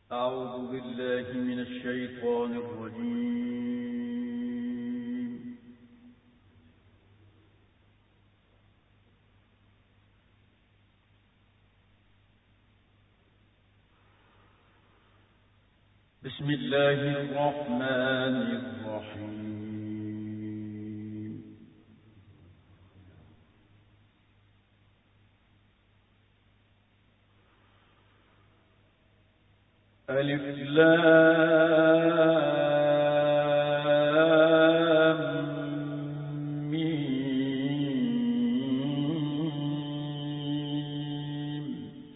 أعوذ بالله من الشيطان الرجيم. بسم الله الرحمن الرحيم. ألف لام ميم.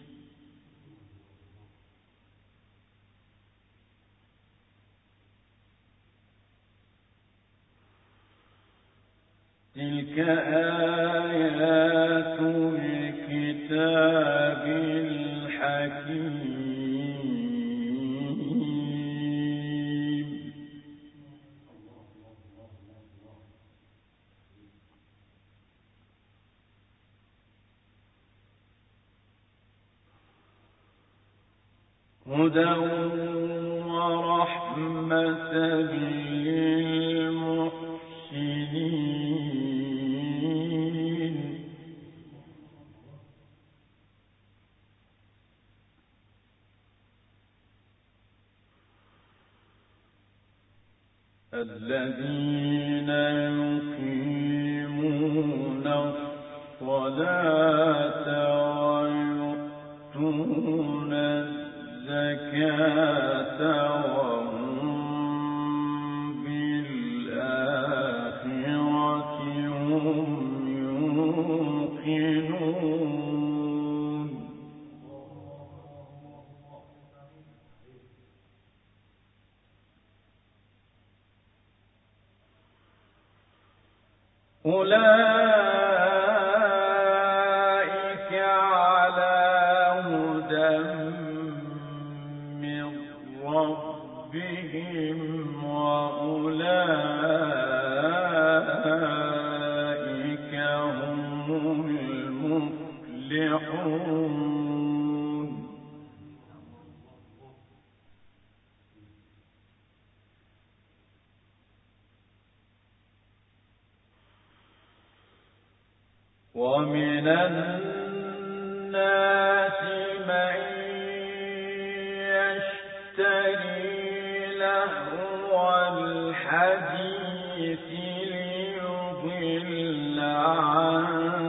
تلك آيات الكتاب الحكيم. هدى ورحمة للمحسنين. الذين يقيمون الصلاة ويؤتون الزكاة وهم بالآخرة هم يوقنون. أولئك على هدى من ربهم وأولئك هم المفلحون. ومن الناس من يشتري لهو الحديث ليضل عن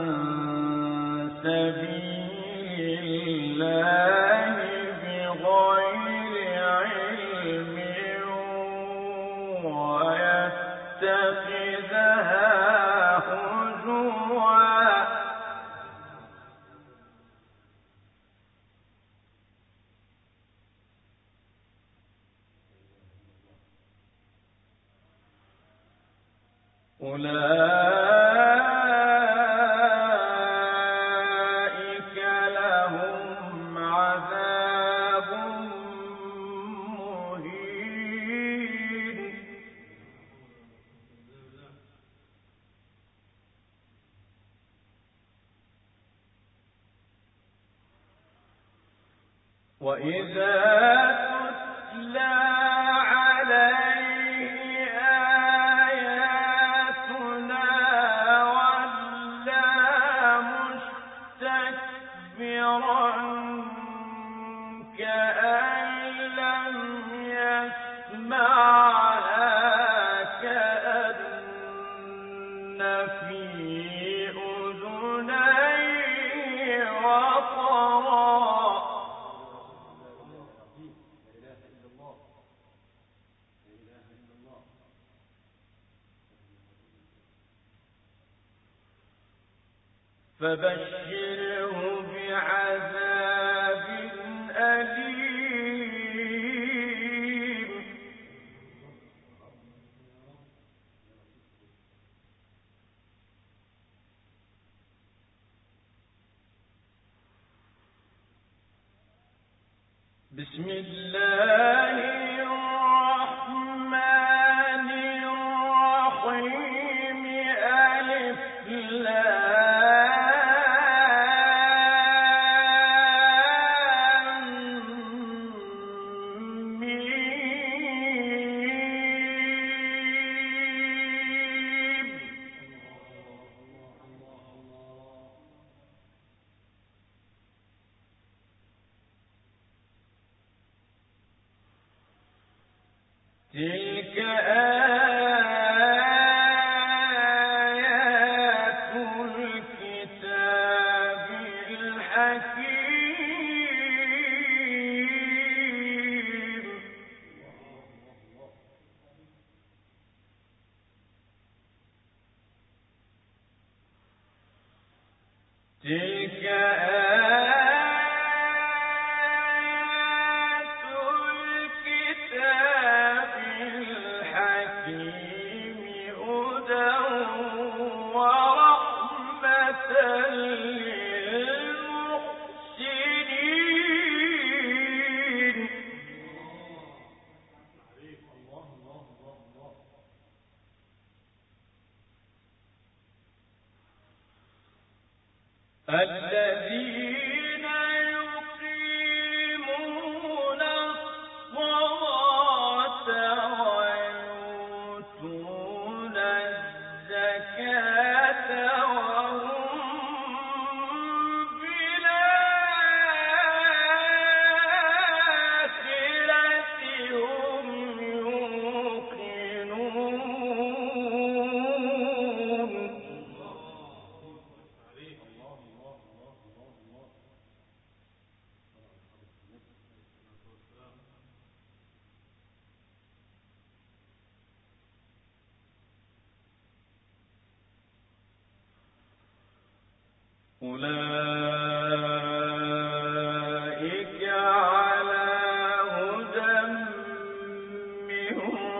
سبيل الله بغير علم ويتخذها هزوا. أولئك لهم عذاب مهين. وإذا تتلى عليه آياتنا ولى مستكبرا كأن لم يسمعها كأن في أذنيه وقرا. فبشره بعذاب أليم. بسم الله الرحمن الرحيم. ألف لام تلك آيات الكتاب الحكيم تلك آيات الكتاب الحكيم هدى ورحمة للمحسنين الذين يقيمون الصلاة ويؤتون الزكاة وهم بالآخرة هم يوقنون أولئك على هدى من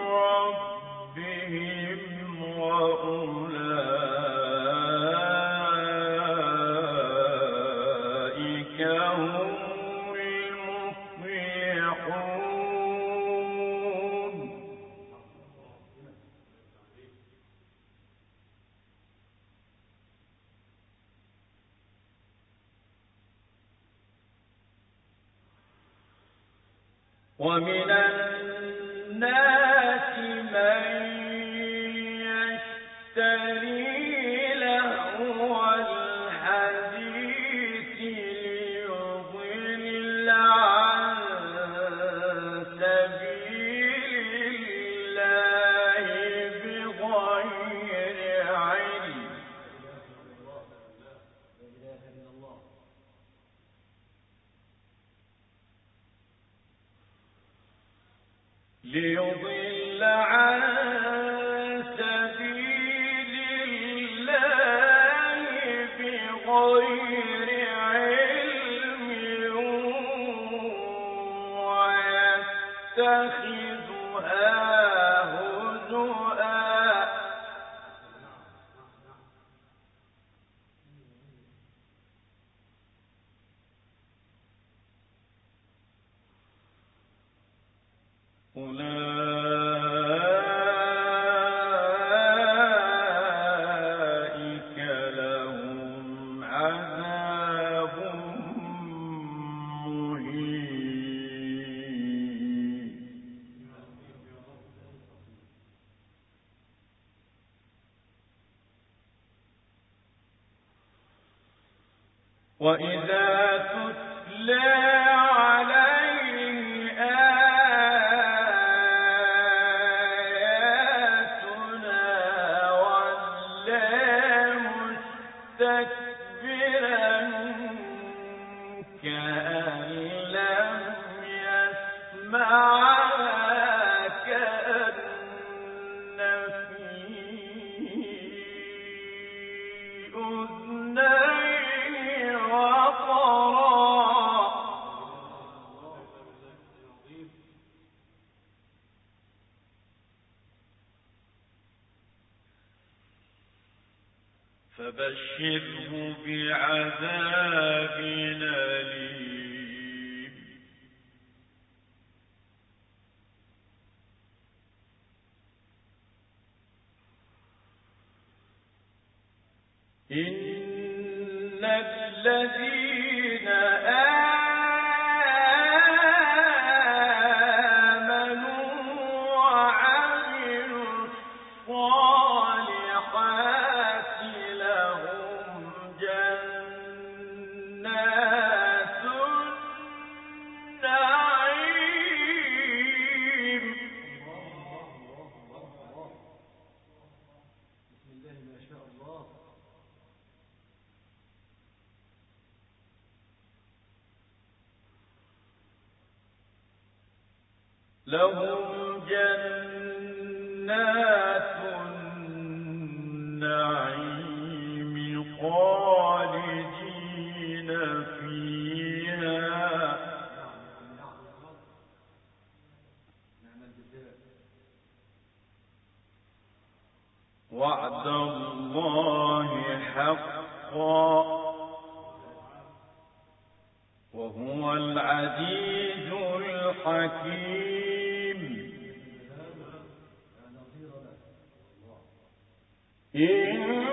ربهم وأولئك هم المفلحون ومن الناس من يشتري لهو الحديث ليضل عن سبيل الله بغير علم ليضل عن سبيل الله بغير علم ويتخذها هزؤا أولئك لهم عذاب مهين وإذا تتلى عليه آياتنا ولى مستكبرا كأن لم يسمعها كأن في أذنيه وقرا فبشره بعذاب أليم إن الذين آمنوا وعملوا الصالحات لهم جنات النعيم لهم جنات النعيم خالدين فيها وعد الله حقا وهو العزيز الحكيم إن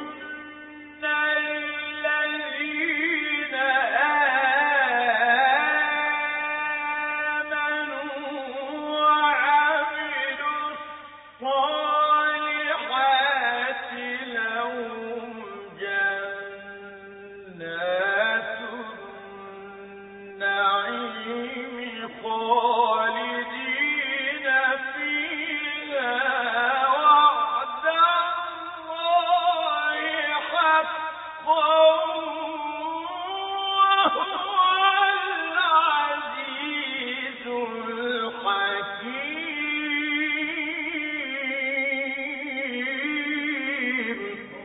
الذين آمنوا وعملوا الصالحات لهم جنات النعيم خالدين فيها وعد الله حقا وهو العزيز الحكيم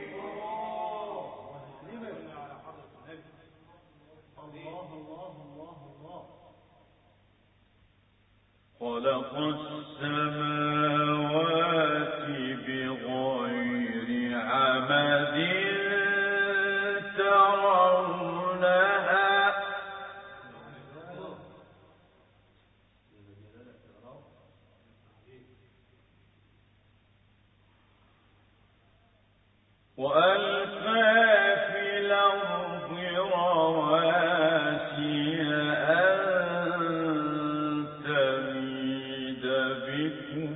خلق السماوات بغير عمد ترونها وألقى في الأرض رواسي أن تميد بكم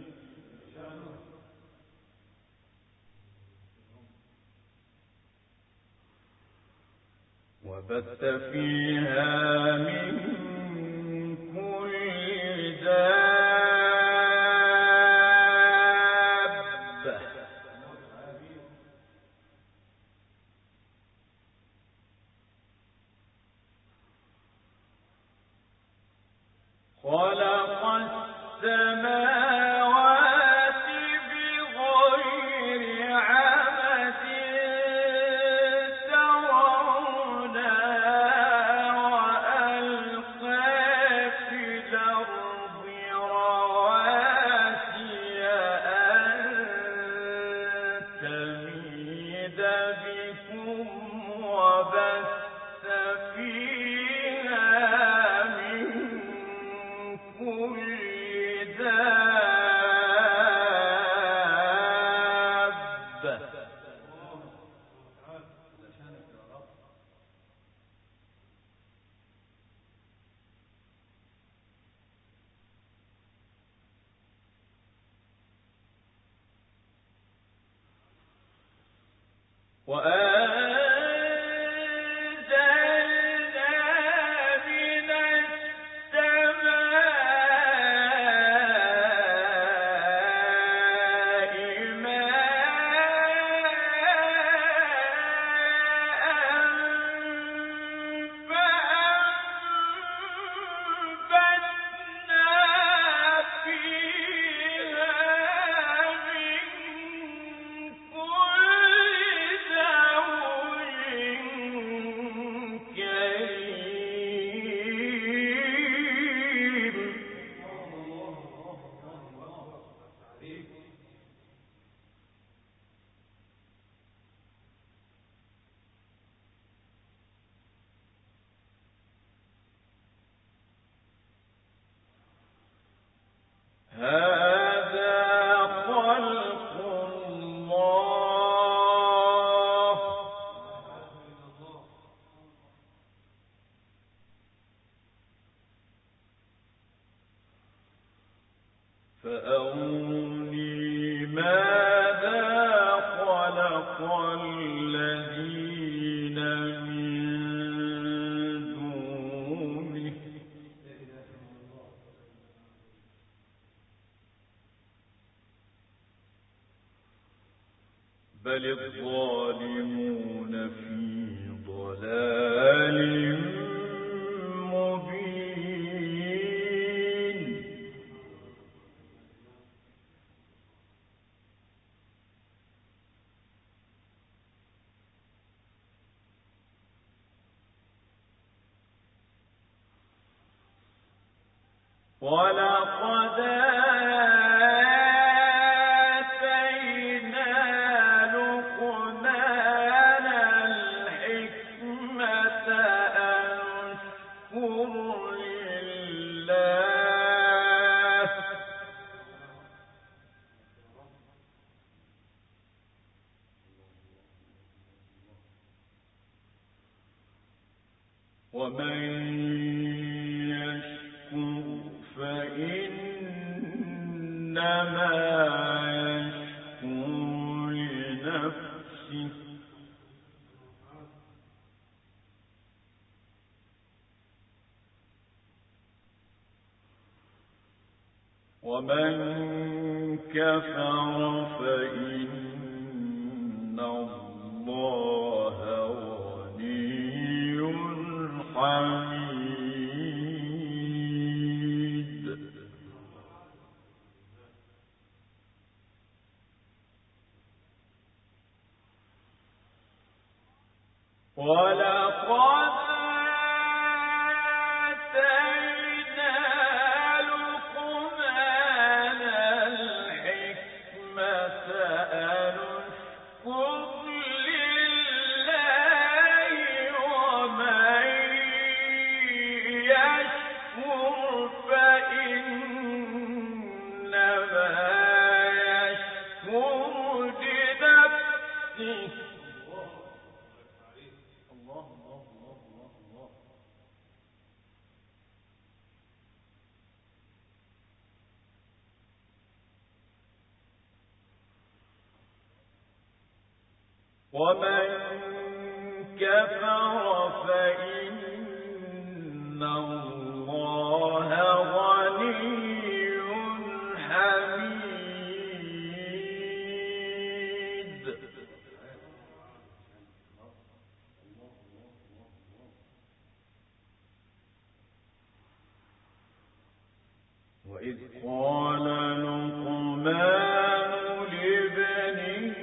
وبث فيها من كل دابة خلق السماوات بغير عمد ترونها وألقى في الأرض رواسي أن تميد بكم وبث فيها من كل دابة وأنزلنا من السماء ماء فأنبتنا فيها من كل زوج كريم هذا خلق الله فأروني ماذا خلق الذين من دونه بل الظالمون في ضلال مبين ولقد آتينا لقمان الحكمة أن اشكر لله ومن يشكر فإنما يشكر لنفسه ومن كفر فإن الله غني حميد ولقد آتينا لقمان الحكمة أن اشكر لله ومن يشكر فإنما يشكر لنفسه ومن كفر فإن الله غني حميد وإذ قال لقمان لابنه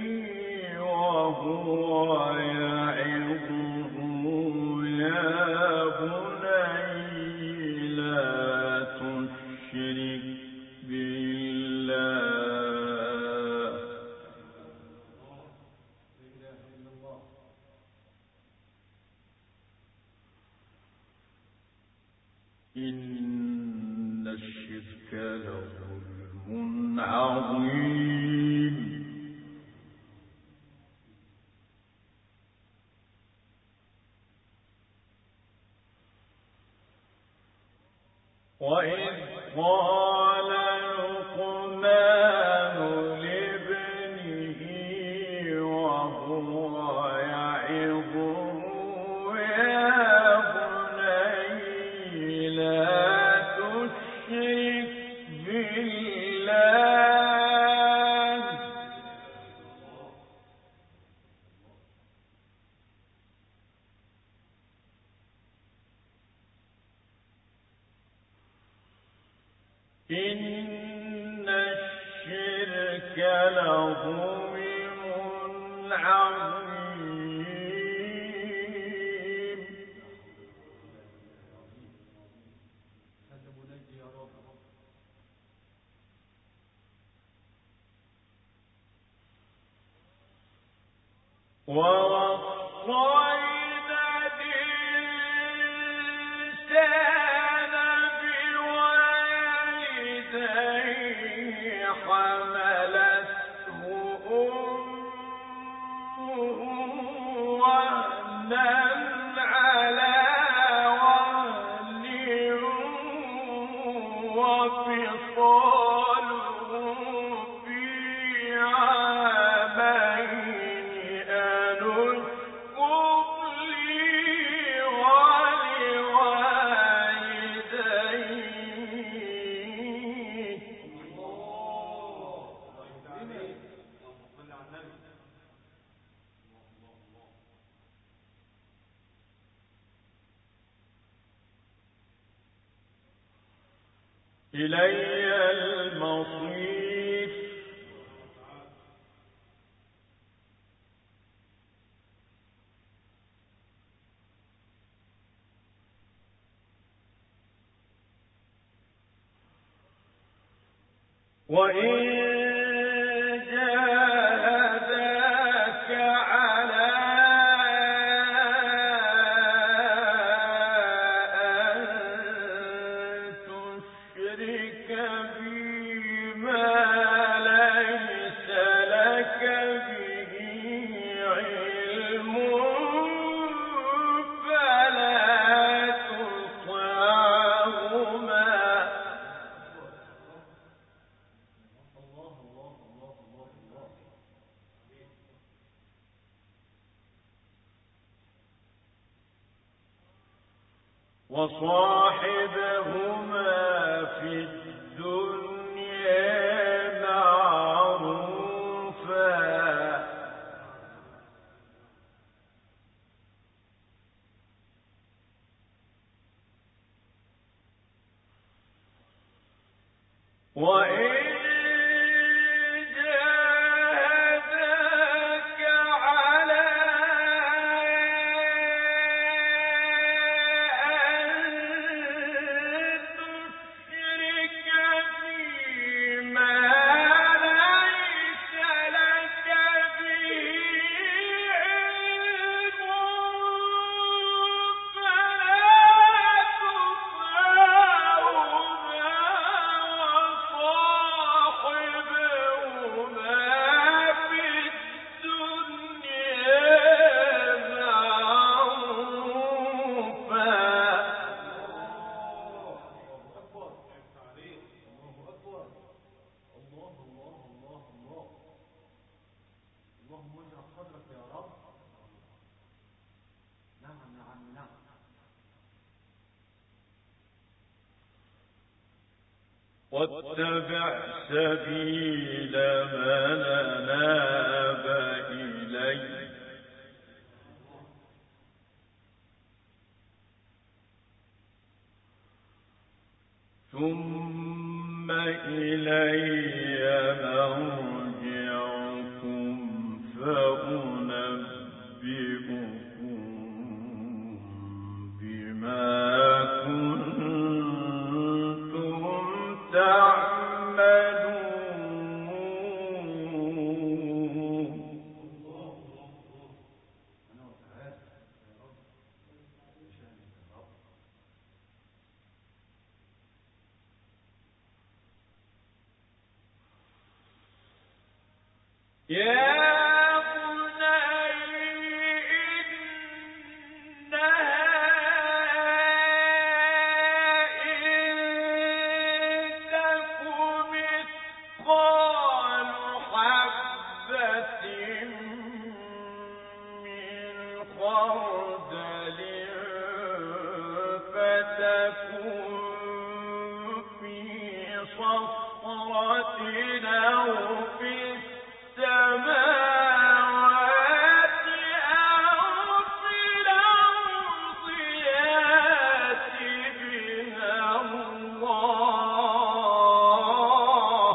وهو يعظه يا بني لا تشرك بالله إن الشرك لظلم عظيم وإذ قال لقمان لابنه وهو يعظه يا بني لا تشرك بالله إن الشرك لظلم عظيم ووصينا الإنسان بوالديه حملته أمه وهنا على وهن وفصاله في عامين أن اشكر لي ولوالديك إلي المصير وإن جاهداك على أن تشرك بي ما ليس لك به علم فلا تطعهما وصاحبهما في الدنيا معروفا وإن جاهداك على أن تشرك بي ما ليس لك به علم فلا تطعهما وصاحبهما في الدنيا واتبع سبيل من أناب إلي ثم إلي مرجعكم فأنبئكم بما كنتم تعملون يا بني إنها إن تك مثقال حبة من خردل فتكن في صخرة أو في السماوات أو في الأرض يأت بها الله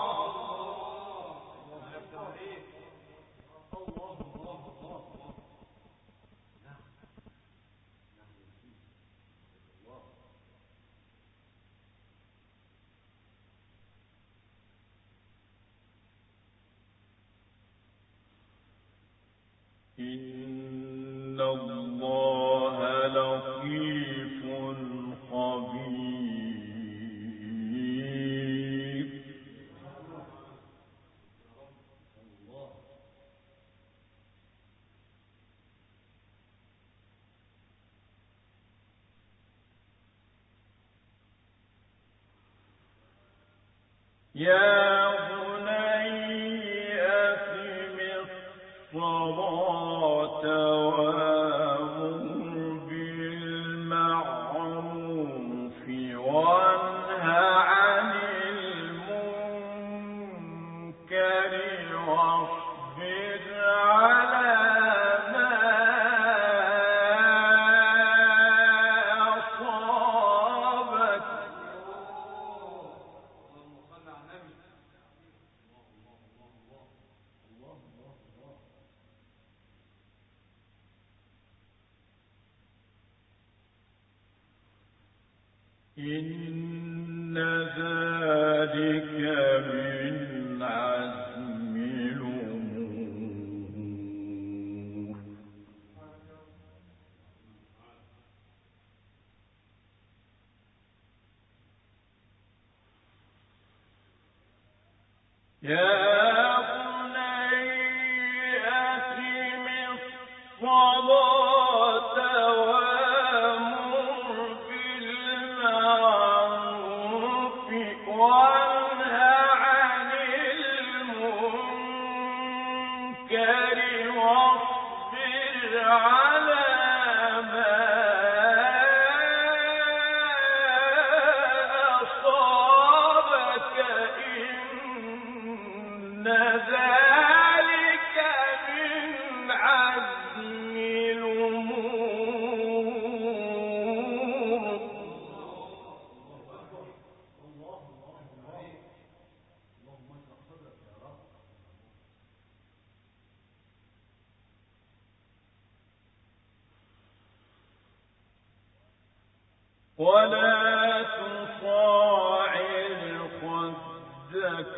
إن الله لطيف خبير يا بني أقم الصلاة وأمر بالمعروف وانه عن المنكر واصبر على ما أصابك إن ذلك من يا بني أقم الصلاة وأمر بالمعروف وانه عن المنكر واصبر على ما أصابك إن ذلك من عزم الأمور. ولا تصاعر خدك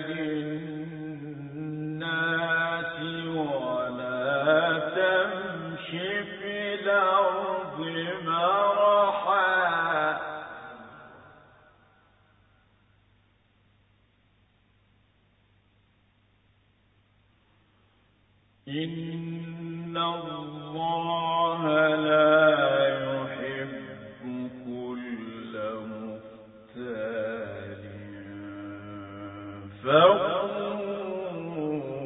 للناس ولا تمش في الأرض مرحا إن الله لا يحب كل مختال فخور.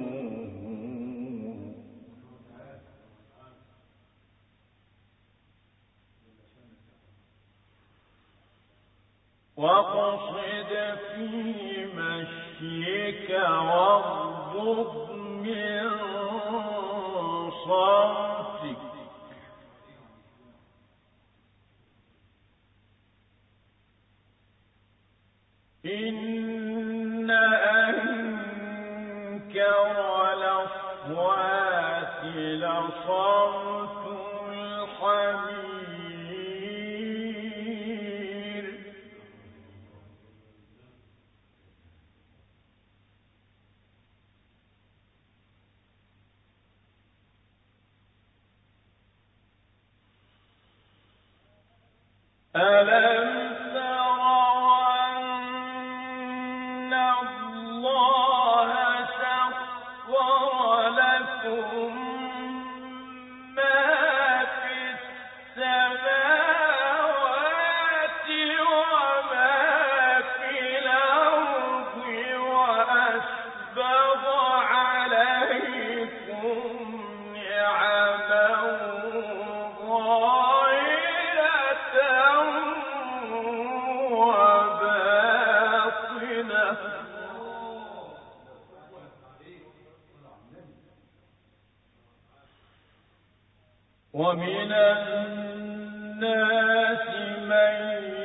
واقصد في مشيك واغضض من صوتك إن أنكر الأصوات لصوت الحمير. ألم تروا أن الله سخر لكم ما في السماوات وما في الأرض وأسبغ عليكم نعمه ظاهرة وباطنة ومن الناس من